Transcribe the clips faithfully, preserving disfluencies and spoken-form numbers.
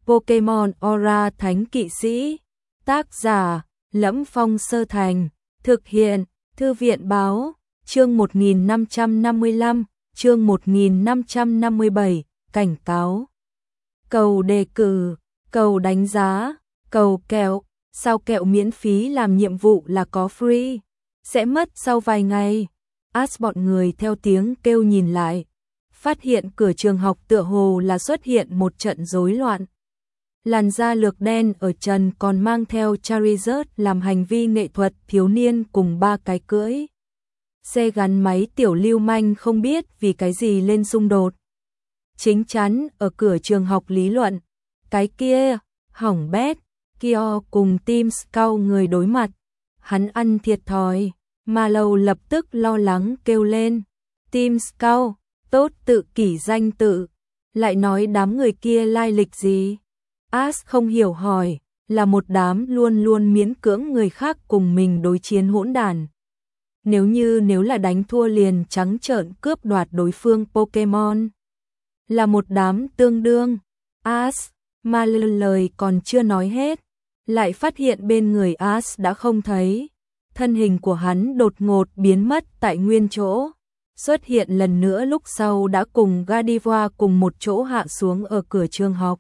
Pokemon Aura Thánh Kỵ Sĩ. Tác giả: Lẫm Phong Sơ Thành. Thực hiện: Thư viện báo. Chương một nghìn năm trăm năm mươi lăm, chương một nghìn năm trăm năm mươi bảy, cảnh cáo. Cầu đề cử, cầu đánh giá, cầu kẹo. Sao kẹo miễn phí làm nhiệm vụ là có free? Sẽ mất sau vài ngày. Ash bọn người theo tiếng kêu nhìn lại, phát hiện cửa trường học tựa hồ là xuất hiện một trận rối loạn. Làn da lược đen ở trần còn mang theo Charizard làm hành vi nghệ thuật thiếu niên cùng ba cái cưỡi xe gắn máy tiểu lưu manh không biết vì cái gì lên xung đột. Chính chắn ở cửa trường học lý luận, cái kia, hỏng bét, Kyo cùng Team Scout người đối mặt. Hắn ăn thiệt thòi, Mallow lập tức lo lắng kêu lên. Team Scout, tốt tự kỷ danh tự, lại nói đám người kia lai lịch gì? Ash không hiểu hỏi, là một đám luôn luôn miễn cưỡng người khác cùng mình đối chiến hỗn đản. Nếu như nếu là đánh thua liền trắng trợn cướp đoạt đối phương Pokemon. Là một đám tương đương. Ash, mà lời còn chưa nói hết, lại phát hiện bên người Ash đã không thấy. Thân hình của hắn đột ngột biến mất tại nguyên chỗ. Xuất hiện lần nữa lúc sau đã cùng Gardevoir cùng một chỗ hạ xuống ở cửa trường học.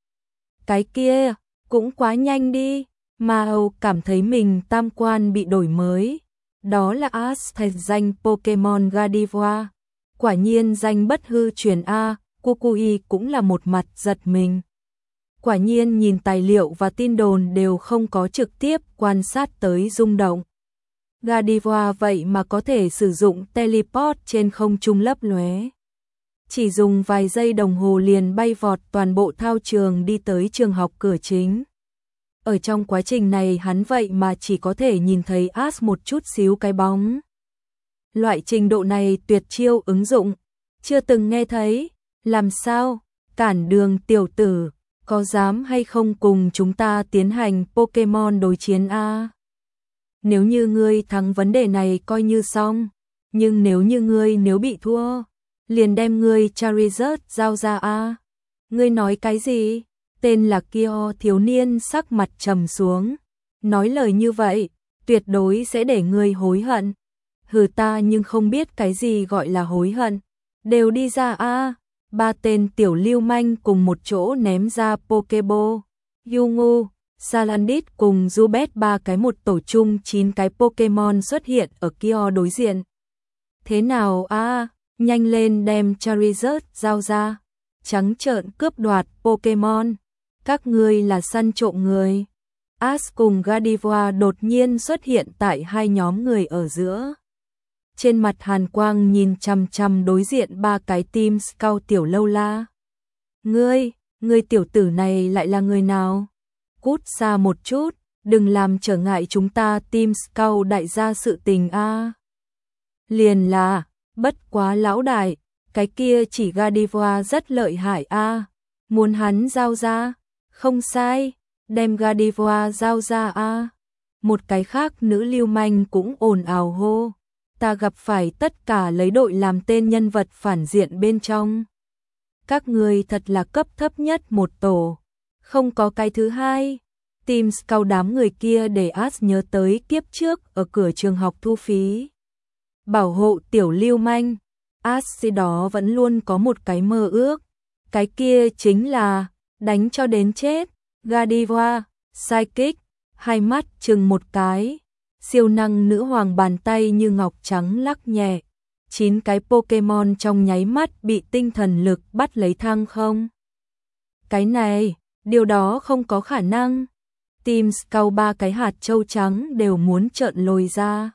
Cái kia, cũng quá nhanh đi. Mao cảm thấy mình tam quan bị đổi mới. Đó là Ash thành danh Pokemon Gardevoir. Quả nhiên danh bất hư truyền A, Kukui cũng là một mặt giật mình. Quả nhiên nhìn tài liệu và tin đồn đều không có trực tiếp quan sát tới rung động. Gardevoir vậy mà có thể sử dụng teleport trên không trung lấp lóe. Chỉ dùng vài giây đồng hồ liền bay vọt toàn bộ thao trường đi tới trường học cửa chính. Ở trong quá trình này hắn vậy mà chỉ có thể nhìn thấy Ash một chút xíu cái bóng. Loại trình độ này tuyệt chiêu ứng dụng, chưa từng nghe thấy. Làm sao? Cản đường tiểu tử, có dám hay không cùng chúng ta tiến hành Pokemon đối chiến a? Nếu như ngươi thắng vấn đề này coi như xong, nhưng nếu như ngươi nếu bị thua, liền đem ngươi Charizard giao ra a. Ngươi nói cái gì? Tên là Kyo thiếu niên sắc mặt trầm xuống, nói lời như vậy, tuyệt đối sẽ để ngươi hối hận. Hừ, ta nhưng không biết cái gì gọi là hối hận. Đều đi ra a. Ba tên tiểu lưu manh cùng một chỗ ném ra Pokeball. Yungu, Salandit cùng Zubat ba cái một tổ chung chín cái Pokemon xuất hiện ở Kyo đối diện. Thế nào a? Nhanh lên đem Charizard giao ra. Trắng trợn cướp đoạt Pokemon. Các ngươi là săn trộm người. Ash cùng Gardevoir đột nhiên xuất hiện tại hai nhóm người ở giữa. Trên mặt hàn quang nhìn chằm chằm đối diện ba cái Team Scout tiểu lâu la. Ngươi, ngươi tiểu tử này lại là người nào? Cút xa một chút, đừng làm trở ngại chúng ta Team Scout đại gia sự tình a. Liền là, bất quá lão đại, cái kia chỉ Gardevoir rất lợi hại a. Muốn hắn giao ra? Không sai, đem Gardevoir giao ra a. Một cái khác nữ lưu manh cũng ồn ào hô. Ta gặp phải tất cả lấy đội làm tên nhân vật phản diện bên trong. Các người thật là cấp thấp nhất một tổ. Không có cái thứ hai. Team Scout đám người kia để Ash nhớ tới kiếp trước ở cửa trường học thu phí. Bảo hộ tiểu lưu manh. Ash khi đó vẫn luôn có một cái mơ ước. Cái kia chính là đánh cho đến chết. Gardevoir, Psychic, hai mắt chừng một cái. Siêu năng nữ hoàng bàn tay như ngọc trắng lắc nhẹ. Chín cái Pokemon trong nháy mắt bị tinh thần lực bắt lấy thăng không. Cái này, điều đó không có khả năng. Team Scout ba cái hạt châu trắng đều muốn trợn lồi ra.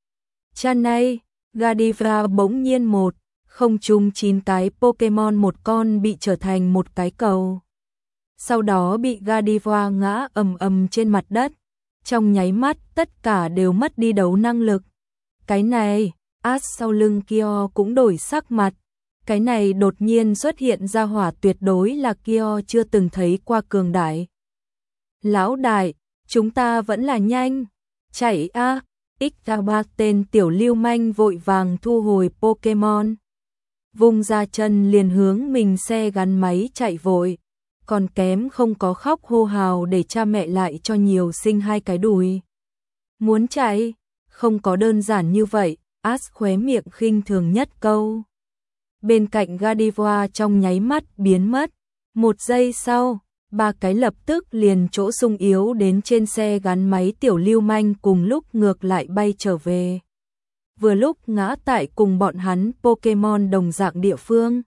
Chan này, Gardevoir bỗng nhiên một, không chung chín cái Pokemon một con bị trở thành một cái cầu. Sau đó bị Gardevoir ngã ầm ầm trên mặt đất. Trong nháy mắt tất cả đều mất đi đấu năng lực. Cái này, Ash sau lưng Kyo cũng đổi sắc mặt. Cái này đột nhiên xuất hiện ra hỏa tuyệt đối là Kyo chưa từng thấy qua cường đại. Lão đại, chúng ta vẫn là nhanh. Chạy a. X ba tên tiểu lưu manh vội vàng thu hồi Pokemon. Vùng ra chân liền hướng mình xe gắn máy chạy vội. còn kém không có khóc hô hào để cha mẹ lại cho nhiều sinh hai cái đùi. Muốn chạy? Không có đơn giản như vậy, Ash khóe miệng khinh thường nhất câu. Bên cạnh Gardevoir trong nháy mắt biến mất. Một giây sau, ba cái lập tức liền chỗ sung yếu đến trên xe gắn máy tiểu lưu manh cùng lúc ngược lại bay trở về. Vừa lúc ngã tại cùng bọn hắn Pokemon đồng dạng địa phương.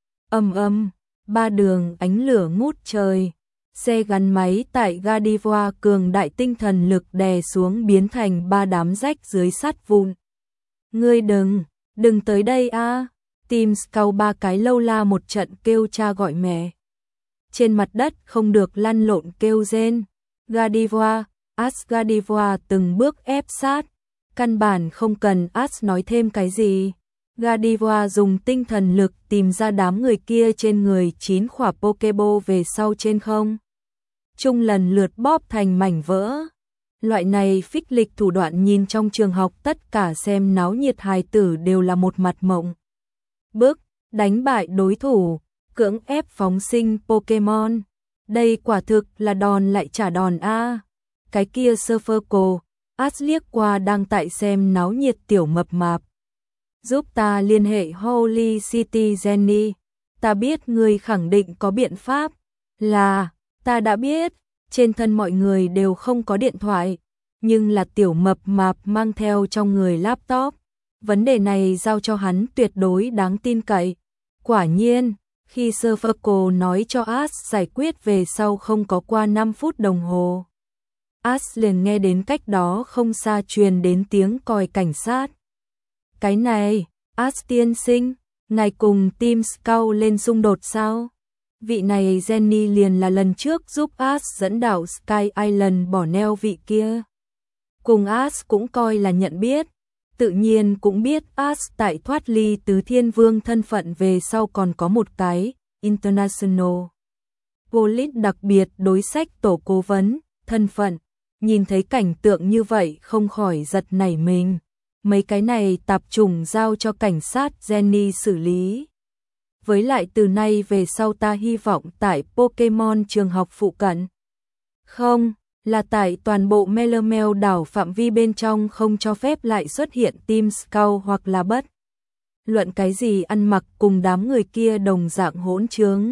Ầm ầm, ba đường ánh lửa ngút trời. Xe gắn máy tại Gardevoir cường đại tinh thần lực đè xuống biến thành ba đám rách dưới sắt vụn. Ngươi đừng, đừng tới đây a. À. Team Scout ba cái lâu la một trận kêu cha gọi mẹ. Trên mặt đất không được lăn lộn kêu rên. Gardevoir, Ash Gardevoir từng bước ép sát. Căn bản không cần Ash nói thêm cái gì. Gardevoir dùng tinh thần lực tìm ra đám người kia trên người chín khỏa Pokeball về sau trên không. Trung lần lượt bóp thành mảnh vỡ. Loại này phích lịch thủ đoạn nhìn trong trường học tất cả xem náo nhiệt hài tử đều là một mặt mộng. Bước, đánh bại đối thủ, cưỡng ép phóng sinh Pokemon. Đây quả thực là đòn lại trả đòn a. Cái kia Surferco, Ash liếc qua đang tại xem náo nhiệt tiểu mập mạp. Giúp ta liên hệ Holy City Jenny. Ta biết người khẳng định có biện pháp. Là, ta đã biết, trên thân mọi người đều không có điện thoại, nhưng là tiểu mập mạp mang theo trong người laptop. Vấn đề này giao cho hắn tuyệt đối đáng tin cậy. Quả nhiên, khi Surferco nói cho Ash giải quyết về sau không có qua năm phút đồng hồ. Ash liền nghe đến cách đó không xa truyền đến tiếng còi cảnh sát. Cái này, Ash tiên sinh, ngài cùng Team Scout lên xung đột sao? Vị này Jenny liền là lần trước giúp Ash dẫn đảo Sky Island bỏ neo vị kia. Cùng Ash cũng coi là nhận biết, tự nhiên cũng biết Ash tại thoát ly tứ thiên vương thân phận về sau còn có một cái, International Police đặc biệt đối sách tổ cố vấn, thân phận. Nhìn thấy cảnh tượng như vậy không khỏi giật nảy mình. Mấy cái này tạp chủng giao cho cảnh sát Jenny xử lý. Với lại từ nay về sau ta hy vọng tại Pokemon trường học phụ cận. Không, là tại toàn bộ Melemel đảo phạm vi bên trong không cho phép lại xuất hiện Team Scout hoặc là bất luận cái gì ăn mặc cùng đám người kia đồng dạng hỗn trướng.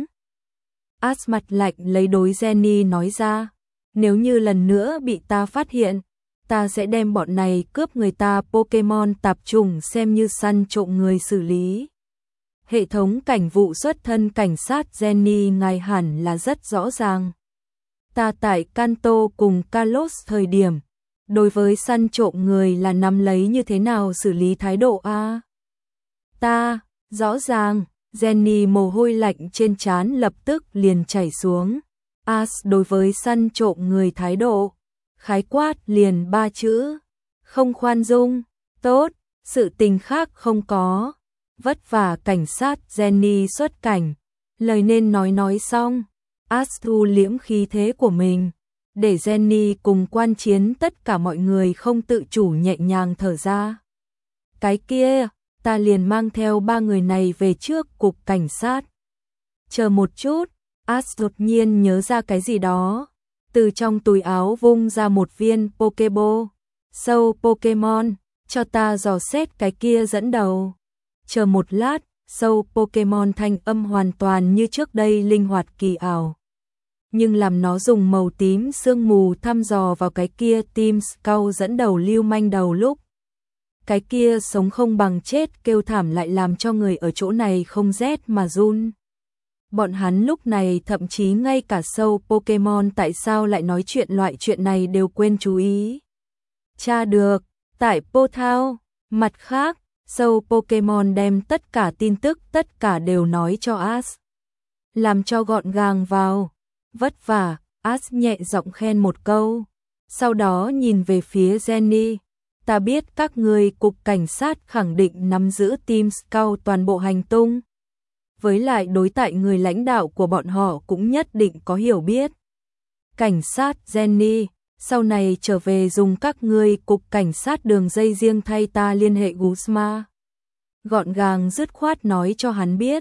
Ash mặt lạnh lấy đối Jenny nói ra. Nếu như lần nữa bị ta phát hiện, ta sẽ đem bọn này cướp người ta Pokemon tạp chủng xem như săn trộm người xử lý. Hệ thống cảnh vụ xuất thân cảnh sát Jenny ngài hẳn là rất rõ ràng. Ta tại Kanto cùng Kalos thời điểm, đối với săn trộm người là nắm lấy như thế nào xử lý thái độ a? Ta, rõ ràng, Jenny mồ hôi lạnh trên trán lập tức liền chảy xuống. Ash đối với săn trộm người thái độ, khái quát liền ba chữ, không khoan dung, tốt, sự tình khác không có, vất vả cảnh sát Jenny xuất cảnh, lời nên nói nói xong, Ash thu liễm khí thế của mình, để Jenny cùng quan chiến tất cả mọi người không tự chủ nhẹ nhàng thở ra. Cái kia, ta liền mang theo ba người này về trước cục cảnh sát. Chờ một chút. Ash đột nhiên nhớ ra cái gì đó, từ trong túi áo vung ra một viên Pokeball. Sâu Pokemon, cho ta dò xét cái kia dẫn đầu. Chờ một lát, sâu Pokemon thanh âm hoàn toàn như trước đây linh hoạt kỳ ảo. Nhưng làm nó dùng màu tím sương mù thăm dò vào cái kia Team Scout dẫn đầu lưu manh đầu lúc. Cái kia sống không bằng chết kêu thảm lại làm cho người ở chỗ này không rét mà run. Bọn hắn lúc này thậm chí ngay cả sâu Pokemon tại sao lại nói chuyện loại chuyện này đều quên chú ý. Tra được, tại Pothao, mặt khác, sâu Pokemon đem tất cả tin tức tất cả đều nói cho Ash. Làm cho gọn gàng vào, vất vả, Ash nhẹ giọng khen một câu. Sau đó nhìn về phía Jenny, ta biết các người cục cảnh sát khẳng định nắm giữ Team Scout toàn bộ hành tung. Với lại đối tại người lãnh đạo của bọn họ cũng nhất định có hiểu biết. Cảnh sát Jenny, sau này trở về dùng các ngươi cục cảnh sát đường dây riêng thay ta liên hệ Guzma. Gọn gàng dứt khoát nói cho hắn biết,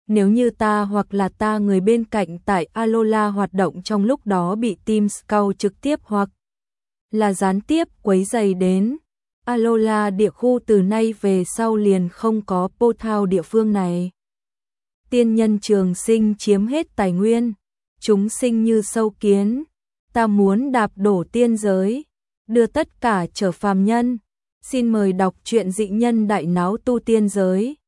Nếu như ta hoặc là ta người bên cạnh tại Alola hoạt động trong lúc đó bị Team Scout trực tiếp hoặc là gián tiếp quấy rầy đến, Alola địa khu từ nay về sau liền không có portal địa phương này. Tiên nhân trường sinh chiếm hết tài nguyên, chúng sinh như sâu kiến, ta muốn đạp đổ tiên giới, đưa tất cả trở phàm nhân. Xin mời đọc truyện Dị Nhân Đại Náo Tu Tiên Giới.